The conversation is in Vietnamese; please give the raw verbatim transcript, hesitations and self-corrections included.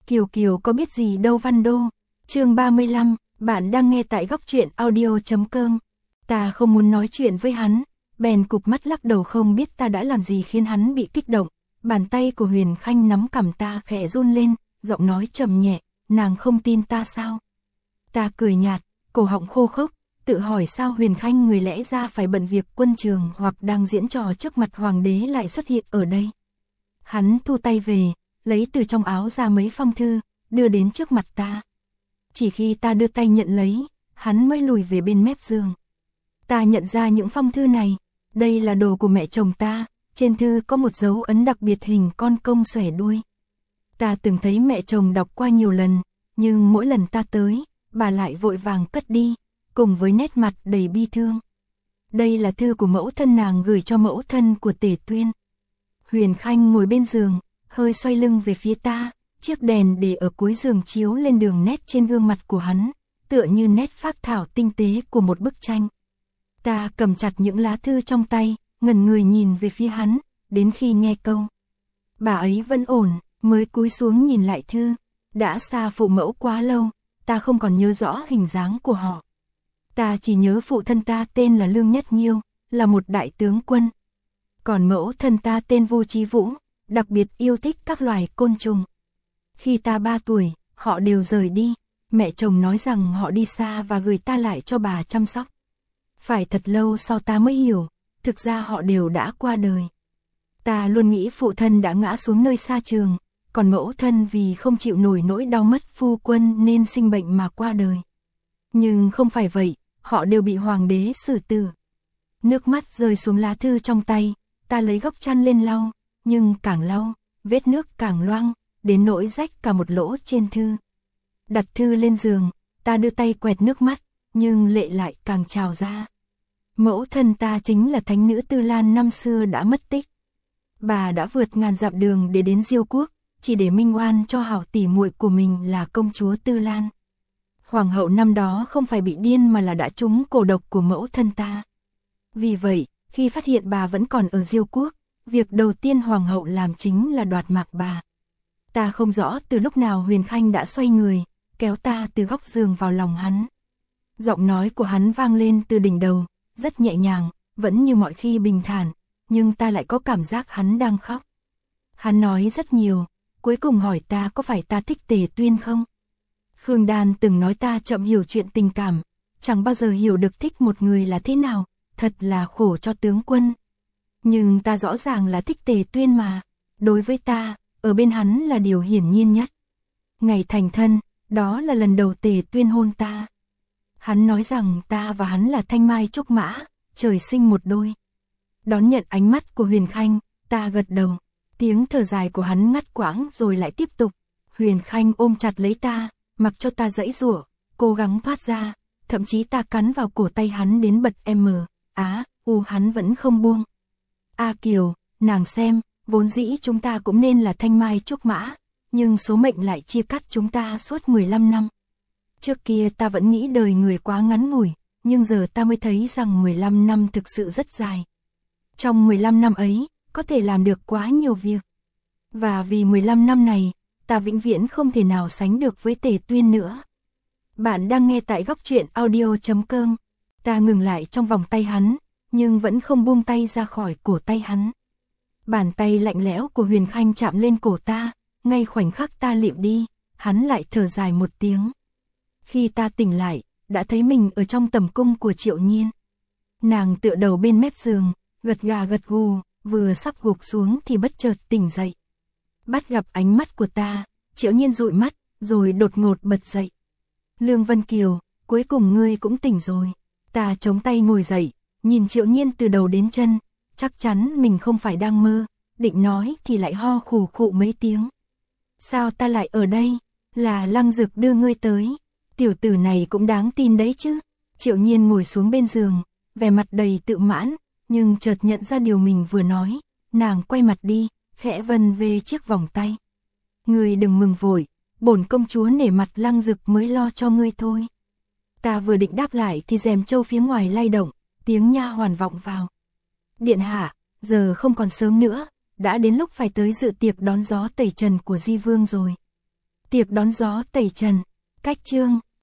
Kiều Kiều có biết gì đâu Văn Đô. Chương ba mươi lăm, bạn đang nghe tại góc truyện audio chấm com. Ta không muốn nói chuyện với hắn, bèn cụp mắt lắc đầu, không biết ta đã làm gì khiến hắn bị kích động. Bàn tay của Huyền Khanh nắm cằm ta khẽ run lên, giọng nói trầm nhẹ, nàng không tin ta sao? Ta cười nhạt, cổ họng khô khốc, tự hỏi sao Huyền Khanh người lẽ ra phải bận việc quân trường hoặc đang diễn trò trước mặt hoàng đế lại xuất hiện ở đây. Hắn thu tay về, lấy từ trong áo ra mấy phong thư, đưa đến trước mặt ta. Chỉ khi ta đưa tay nhận lấy, hắn mới lùi về bên mép giường. Ta nhận ra những phong thư này, đây là đồ của mẹ chồng ta, trên thư có một dấu ấn đặc biệt hình con công xòe đuôi. Ta từng thấy mẹ chồng đọc qua nhiều lần, nhưng mỗi lần ta tới, bà lại vội vàng cất đi, cùng với nét mặt đầy bi thương. Đây là thư của mẫu thân nàng gửi cho mẫu thân của Tề Tuyên. Huyền Khanh ngồi bên giường, hơi xoay lưng về phía ta, chiếc đèn để ở cuối giường chiếu lên đường nét trên gương mặt của hắn, tựa như nét phác thảo tinh tế của một bức tranh. Ta cầm chặt những lá thư trong tay, ngẩn người nhìn về phía hắn, đến khi nghe câu bà ấy vẫn ổn, mới cúi xuống nhìn lại thư. Đã xa phụ mẫu quá lâu, ta không còn nhớ rõ hình dáng của họ. Ta chỉ nhớ phụ thân ta tên là Lương Nhất Nghiêu, là một đại tướng quân. Còn mẫu thân ta tên Vu Chí Vũ, đặc biệt yêu thích các loài côn trùng. Khi ta ba tuổi, họ đều rời đi. Mẹ chồng nói rằng họ đi xa và gửi ta lại cho bà chăm sóc. Phải thật lâu sau ta mới hiểu, thực ra họ đều đã qua đời. Ta luôn nghĩ phụ thân đã ngã xuống nơi xa trường, còn mẫu thân vì không chịu nổi nỗi đau mất phu quân nên sinh bệnh mà qua đời. Nhưng không phải vậy, họ đều bị hoàng đế xử tử. Nước mắt rơi xuống lá thư trong tay, ta lấy góc chăn lên lau, nhưng càng lau, vết nước càng loang, đến nỗi rách cả một lỗ trên thư. Đặt thư lên giường, ta đưa tay quẹt nước mắt, nhưng lệ lại càng trào ra. Mẫu thân ta chính là thánh nữ Tư Lan năm xưa đã mất tích. Bà đã vượt ngàn dặm đường để đến Diêu quốc, chỉ để minh oan cho hảo tỷ muội của mình là công chúa Tư Lan. Hoàng hậu năm đó không phải bị điên mà là đã trúng cổ độc của mẫu thân ta. Vì vậy, khi phát hiện bà vẫn còn ở Diêu quốc, việc đầu tiên hoàng hậu làm chính là đoạt mạng bà. Ta không rõ từ lúc nào Huyền Khanh đã xoay người, kéo ta từ góc giường vào lòng hắn. Giọng nói của hắn vang lên từ đỉnh đầu, rất nhẹ nhàng, vẫn như mọi khi bình thản, nhưng ta lại có cảm giác hắn đang khóc. Hắn nói rất nhiều, cuối cùng hỏi ta có phải ta thích Tề Tuyên không? Khương Đan từng nói ta chậm hiểu chuyện tình cảm, chẳng bao giờ hiểu được thích một người là thế nào, thật là khổ cho tướng quân. Nhưng ta rõ ràng là thích Tề Tuyên mà, đối với ta, ở bên hắn là điều hiển nhiên nhất. Ngày thành thân, đó là lần đầu Tề Tuyên hôn ta. Hắn nói rằng ta và hắn là thanh mai trúc mã, trời sinh một đôi. Đón nhận ánh mắt của Huyền Khanh, ta gật đầu. Tiếng thở dài của hắn ngắt quãng rồi lại tiếp tục. Huyền Khanh ôm chặt lấy ta, mặc cho ta giãy giụa, cố gắng thoát ra, thậm chí ta cắn vào cổ tay hắn đến bật em á, u hắn vẫn không buông. A Kiều, nàng xem, vốn dĩ chúng ta cũng nên là thanh mai trúc mã, nhưng số mệnh lại chia cắt chúng ta suốt mười lăm năm. Trước kia ta vẫn nghĩ đời người quá ngắn ngủi, nhưng giờ ta mới thấy rằng mười lăm năm thực sự rất dài. Trong mười lăm năm ấy, có thể làm được quá nhiều việc. Và vì mười lăm năm này, ta vĩnh viễn không thể nào sánh được với Tề Tuyên nữa. Bạn đang nghe tại góc truyện audio chấm com. Ta ngừng lại trong vòng tay hắn, nhưng vẫn không buông tay ra khỏi cổ tay hắn. Bàn tay lạnh lẽo của Huyền Khanh chạm lên cổ ta, ngay khoảnh khắc ta lịm đi, hắn lại thở dài một tiếng. Khi ta tỉnh lại, đã thấy mình ở trong tầm cung của Triệu Nhiên. Nàng tựa đầu bên mép giường, gật gà gật gù, vừa sắp gục xuống thì bất chợt tỉnh dậy. Bắt gặp ánh mắt của ta, Triệu Nhiên dụi mắt, rồi đột ngột bật dậy. Lương Vân Kiều, cuối cùng ngươi cũng tỉnh rồi. Ta chống tay ngồi dậy, nhìn Triệu Nhiên từ đầu đến chân, chắc chắn mình không phải đang mơ, định nói thì lại ho khù khụ mấy tiếng. Sao ta lại ở đây? Là Lăng Dực đưa ngươi tới. Tiểu tử này cũng đáng tin đấy chứ. Triệu Nhiên ngồi xuống bên giường, vẻ mặt đầy tự mãn, nhưng chợt nhận ra điều mình vừa nói, nàng quay mặt đi, khẽ vân về chiếc vòng tay. Ngươi đừng mừng vội, bổn công chúa nể mặt Lăng Dực mới lo cho ngươi thôi. Ta vừa định đáp lại thì rèm trâu phía ngoài lay động, tiếng nha hoàn vọng vào. Điện hạ, giờ không còn sớm nữa, đã đến lúc phải tới dự tiệc đón gió tẩy trần của Di Vương rồi. Tiệc đón gió tẩy trần, cách chương